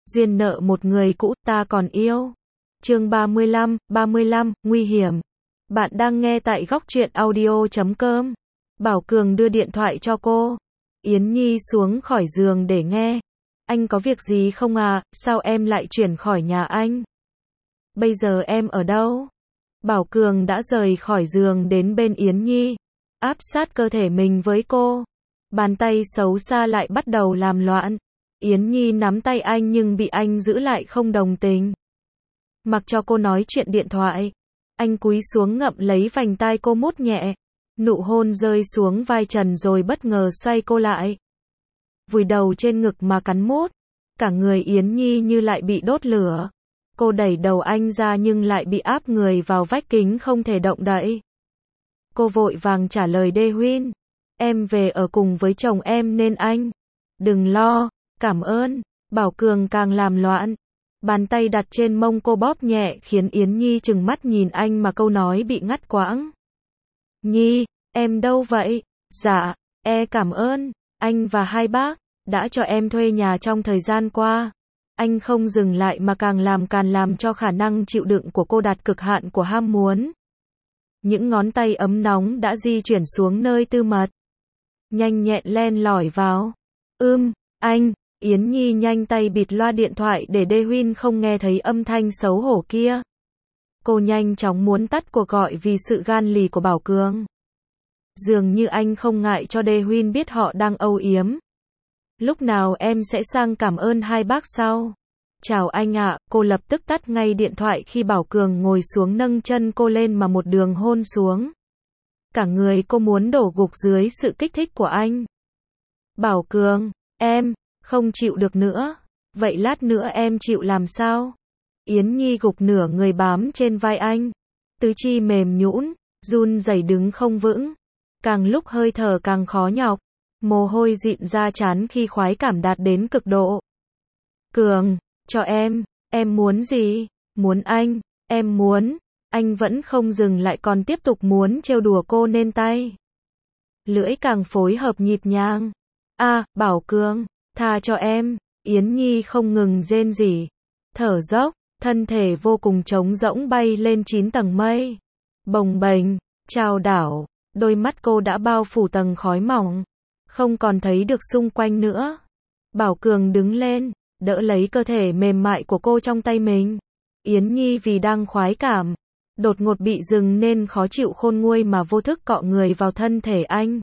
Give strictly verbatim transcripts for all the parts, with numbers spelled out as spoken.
duyên nợ một người cũ ta còn yêu. Chương ba mươi lăm, ba mươi lăm, nguy hiểm. Bạn đang nghe tại góc truyện audio chấm com. Bảo Cường đưa điện thoại cho cô. Yến Nhi xuống khỏi giường để nghe. Anh có việc gì không à, sao em lại chuyển khỏi nhà anh? Bây giờ em ở đâu? Bảo Cường đã rời khỏi giường đến bên Yến Nhi, áp sát cơ thể mình với cô. Bàn tay xấu xa lại bắt đầu làm loạn. Yến Nhi nắm tay anh nhưng bị anh giữ lại không đồng tình. Mặc cho cô nói chuyện điện thoại, anh cúi xuống ngậm lấy vành tai cô mút nhẹ. Nụ hôn rơi xuống vai trần rồi bất ngờ xoay cô lại. Vùi đầu trên ngực mà cắn mút. Cả người Yến Nhi như lại bị đốt lửa. Cô đẩy đầu anh ra nhưng lại bị áp người vào vách kính không thể động đậy. Cô vội vàng trả lời Đê Huyên. Em về ở cùng với chồng em nên anh. Đừng lo, cảm ơn. Bảo Cường càng làm loạn. Bàn tay đặt trên mông cô bóp nhẹ khiến Yến Nhi trừng mắt nhìn anh mà câu nói bị ngắt quãng. Nhi, em đâu vậy? Dạ, e cảm ơn, anh và hai bác đã cho em thuê nhà trong thời gian qua. Anh không dừng lại mà càng làm càng làm cho khả năng chịu đựng của cô đạt cực hạn của ham muốn. Những ngón tay ấm nóng đã di chuyển xuống nơi tư mật. Nhanh nhẹn len lỏi vào. Ưm, anh, Yến Nhi nhanh tay bịt loa điện thoại để Đê Huyên không nghe thấy âm thanh xấu hổ kia. Cô nhanh chóng muốn tắt cuộc gọi vì sự gan lì của Bảo Cường. Dường như anh không ngại cho Đê Huyên biết họ đang âu yếm. Lúc nào em sẽ sang cảm ơn hai bác sau? Chào anh ạ, cô lập tức tắt ngay điện thoại khi Bảo Cường ngồi xuống nâng chân cô lên mà một đường hôn xuống. Cả người cô muốn đổ gục dưới sự kích thích của anh. Bảo Cường, em, không chịu được nữa. Vậy lát nữa em chịu làm sao? Yến Nhi gục nửa người bám trên vai anh. Tứ chi mềm nhũn, run rẩy đứng không vững. Càng lúc hơi thở càng khó nhọc. Mồ hôi dịn ra trán khi khoái cảm đạt đến cực độ. Cường, cho em, em muốn gì? Muốn anh, em muốn. Anh vẫn không dừng lại còn tiếp tục muốn trêu đùa cô nên tay. Lưỡi càng phối hợp nhịp nhàng. À, Bảo Cường, tha cho em. Yến Nhi không ngừng rên rỉ. Thở dốc, thân thể vô cùng trống rỗng bay lên chín tầng mây. Bồng bềnh, chao đảo, đôi mắt cô đã bao phủ tầng khói mỏng. Không còn thấy được xung quanh nữa. Bảo Cường đứng lên, đỡ lấy cơ thể mềm mại của cô trong tay mình. Yến Nhi vì đang khoái cảm, đột ngột bị dừng nên khó chịu khôn nguôi mà vô thức cọ người vào thân thể anh.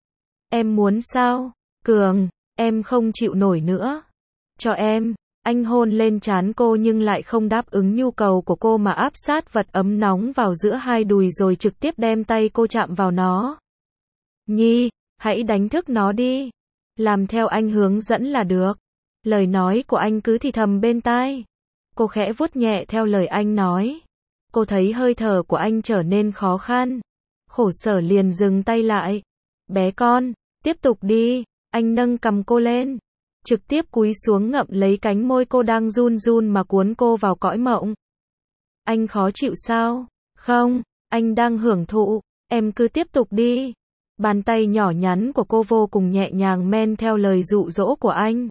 Em muốn sao? Cường, em không chịu nổi nữa. Cho em. Anh hôn lên trán cô nhưng lại không đáp ứng nhu cầu của cô mà áp sát vật ấm nóng vào giữa hai đùi rồi trực tiếp đem tay cô chạm vào nó. Nhi, hãy đánh thức nó đi. Làm theo anh hướng dẫn là được. Lời nói của anh cứ thì thầm bên tai. Cô khẽ vuốt nhẹ theo lời anh nói. Cô thấy hơi thở của anh trở nên khó khăn. Khổ sở liền dừng tay lại. Bé con, tiếp tục đi. Anh nâng cằm cô lên. Trực tiếp cúi xuống ngậm lấy cánh môi cô đang run run mà cuốn cô vào cõi mộng. Anh khó chịu sao? Không, anh đang hưởng thụ. Em cứ tiếp tục đi. Bàn tay nhỏ nhắn của cô vô cùng nhẹ nhàng men theo lời dụ dỗ của anh.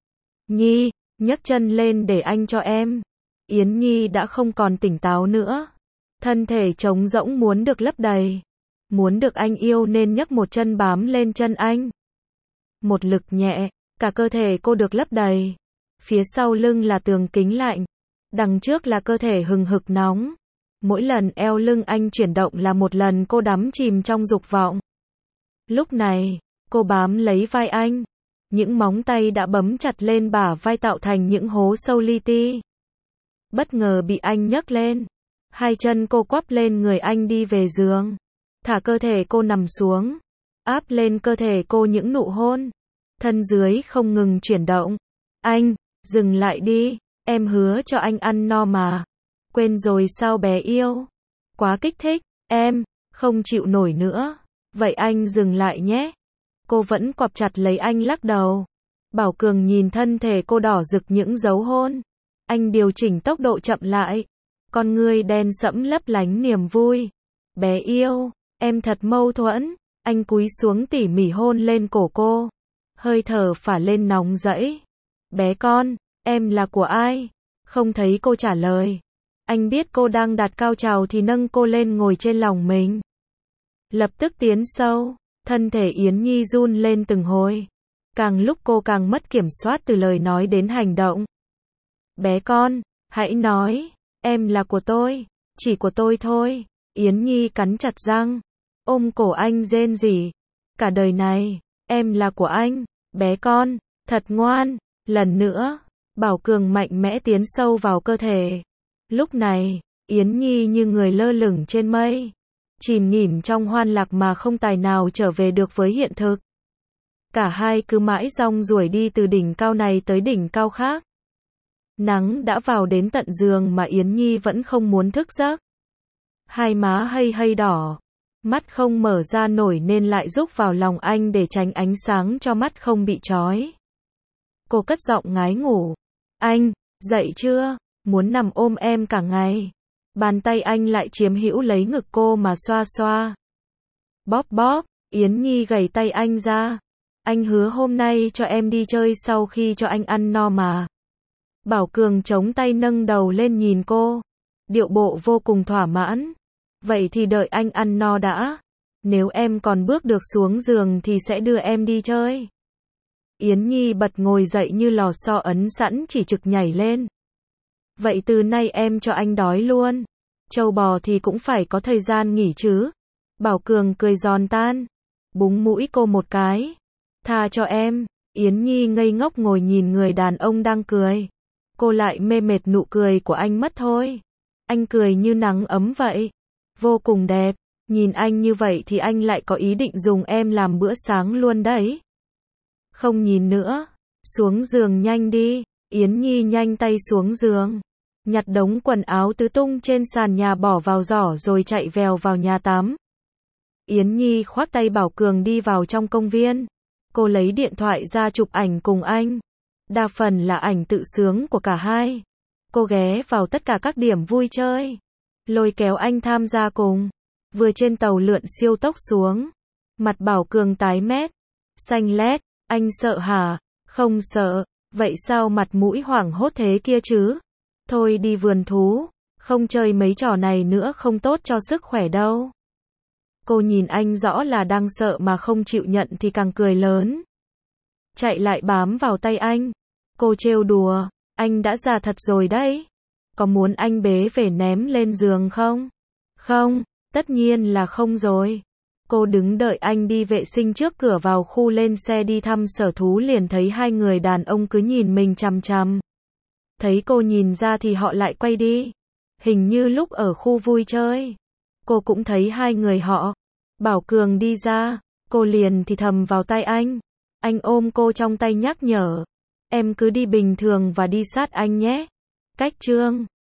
Nhi, nhấc chân lên để anh cho em. Yến Nhi đã không còn tỉnh táo nữa. Thân thể trống rỗng muốn được lấp đầy. Muốn được anh yêu nên nhấc một chân bám lên chân anh. Một lực nhẹ, cả cơ thể cô được lấp đầy. Phía sau lưng là tường kính lạnh. Đằng trước là cơ thể hừng hực nóng. Mỗi lần eo lưng anh chuyển động là một lần cô đắm chìm trong dục vọng. Lúc này, cô bám lấy vai anh. Những móng tay đã bấm chặt lên bả vai tạo thành những hố sâu li ti. Bất ngờ bị anh nhấc lên. Hai chân cô quắp lên người anh đi về giường. Thả cơ thể cô nằm xuống. Áp lên cơ thể cô những nụ hôn. Thân dưới không ngừng chuyển động. Anh, dừng lại đi. Em hứa cho anh ăn no mà. Quên rồi sao bé yêu? Quá kích thích. Em, không chịu nổi nữa. Vậy anh dừng lại nhé. Cô vẫn quặp chặt lấy anh lắc đầu. Bảo Cường nhìn thân thể cô đỏ rực những dấu hôn. Anh điều chỉnh tốc độ chậm lại. Con ngươi đen sẫm lấp lánh niềm vui. Bé yêu, em thật mâu thuẫn. Anh cúi xuống tỉ mỉ hôn lên cổ cô. Hơi thở phả lên nóng rẫy. Bé con, em là của ai? Không thấy cô trả lời. Anh biết cô đang đạt cao trào thì nâng cô lên ngồi trên lòng mình. Lập tức tiến sâu, thân thể Yến Nhi run lên từng hồi. Càng lúc cô càng mất kiểm soát từ lời nói đến hành động. Bé con, hãy nói, em là của tôi, chỉ của tôi thôi. Yến Nhi cắn chặt răng, ôm cổ anh rên rỉ. Cả đời này, em là của anh, bé con, thật ngoan. Lần nữa, Bảo Cường mạnh mẽ tiến sâu vào cơ thể. Lúc này, Yến Nhi như người lơ lửng trên mây, chìm nghỉm trong hoan lạc mà không tài nào trở về được với hiện thực. Cả hai cứ mãi rong ruổi đi từ đỉnh cao này tới đỉnh cao khác. Nắng đã vào đến tận giường mà Yến Nhi vẫn không muốn thức giấc. Hai má hây hây đỏ, mắt không mở ra nổi nên lại rúc vào lòng anh để tránh ánh sáng cho mắt không bị chói. Cô cất giọng ngái ngủ. Anh, dậy chưa? Muốn nằm ôm em cả ngày. Bàn tay anh lại chiếm hữu lấy ngực cô mà xoa xoa. Bóp bóp, Yến Nhi gẩy tay anh ra. Anh hứa hôm nay cho em đi chơi sau khi cho anh ăn no mà. Bảo Cường chống tay nâng đầu lên nhìn cô. Điệu bộ vô cùng thỏa mãn. Vậy thì đợi anh ăn no đã. Nếu em còn bước được xuống giường thì sẽ đưa em đi chơi. Yến Nhi bật ngồi dậy như lò xo ấn sẵn chỉ trực nhảy lên. Vậy từ nay em cho anh đói luôn. Trâu bò thì cũng phải có thời gian nghỉ chứ. Bảo Cường cười giòn tan. Búng mũi cô một cái. Tha cho em. Yến Nhi ngây ngốc ngồi nhìn người đàn ông đang cười. Cô lại mê mệt nụ cười của anh mất thôi. Anh cười như nắng ấm vậy. Vô cùng đẹp. Nhìn anh như vậy thì anh lại có ý định dùng em làm bữa sáng luôn đấy. Không nhìn nữa. Xuống giường nhanh đi. Yến Nhi nhanh tay xuống giường. Nhặt đống quần áo tứ tung trên sàn nhà bỏ vào giỏ rồi chạy vèo vào nhà tắm. Yến Nhi khoác tay Bảo Cường đi vào trong công viên. Cô lấy điện thoại ra chụp ảnh cùng anh. Đa phần là ảnh tự sướng của cả hai. Cô ghé vào tất cả các điểm vui chơi. Lôi kéo anh tham gia cùng. Vừa trên tàu lượn siêu tốc xuống. Mặt Bảo Cường tái mét. Xanh lét. Anh sợ hả? Không sợ. Vậy sao mặt mũi hoảng hốt thế kia chứ? Thôi đi vườn thú. Không chơi mấy trò này nữa không tốt cho sức khỏe đâu. Cô nhìn anh rõ là đang sợ mà không chịu nhận thì càng cười lớn. Chạy lại bám vào tay anh. Cô trêu đùa. Anh đã già thật rồi đấy. Có muốn anh bế về ném lên giường không? Không, tất nhiên là không rồi. Cô đứng đợi anh đi vệ sinh trước cửa vào khu lên xe đi thăm sở thú liền thấy hai người đàn ông cứ nhìn mình chằm chằm. Thấy cô nhìn ra thì họ lại quay đi. Hình như lúc ở khu vui chơi. Cô cũng thấy hai người họ. Bảo Cường đi ra. Cô liền thì thầm vào tay anh. Anh ôm cô trong tay nhắc nhở. Em cứ đi bình thường và đi sát anh nhé. Cách chương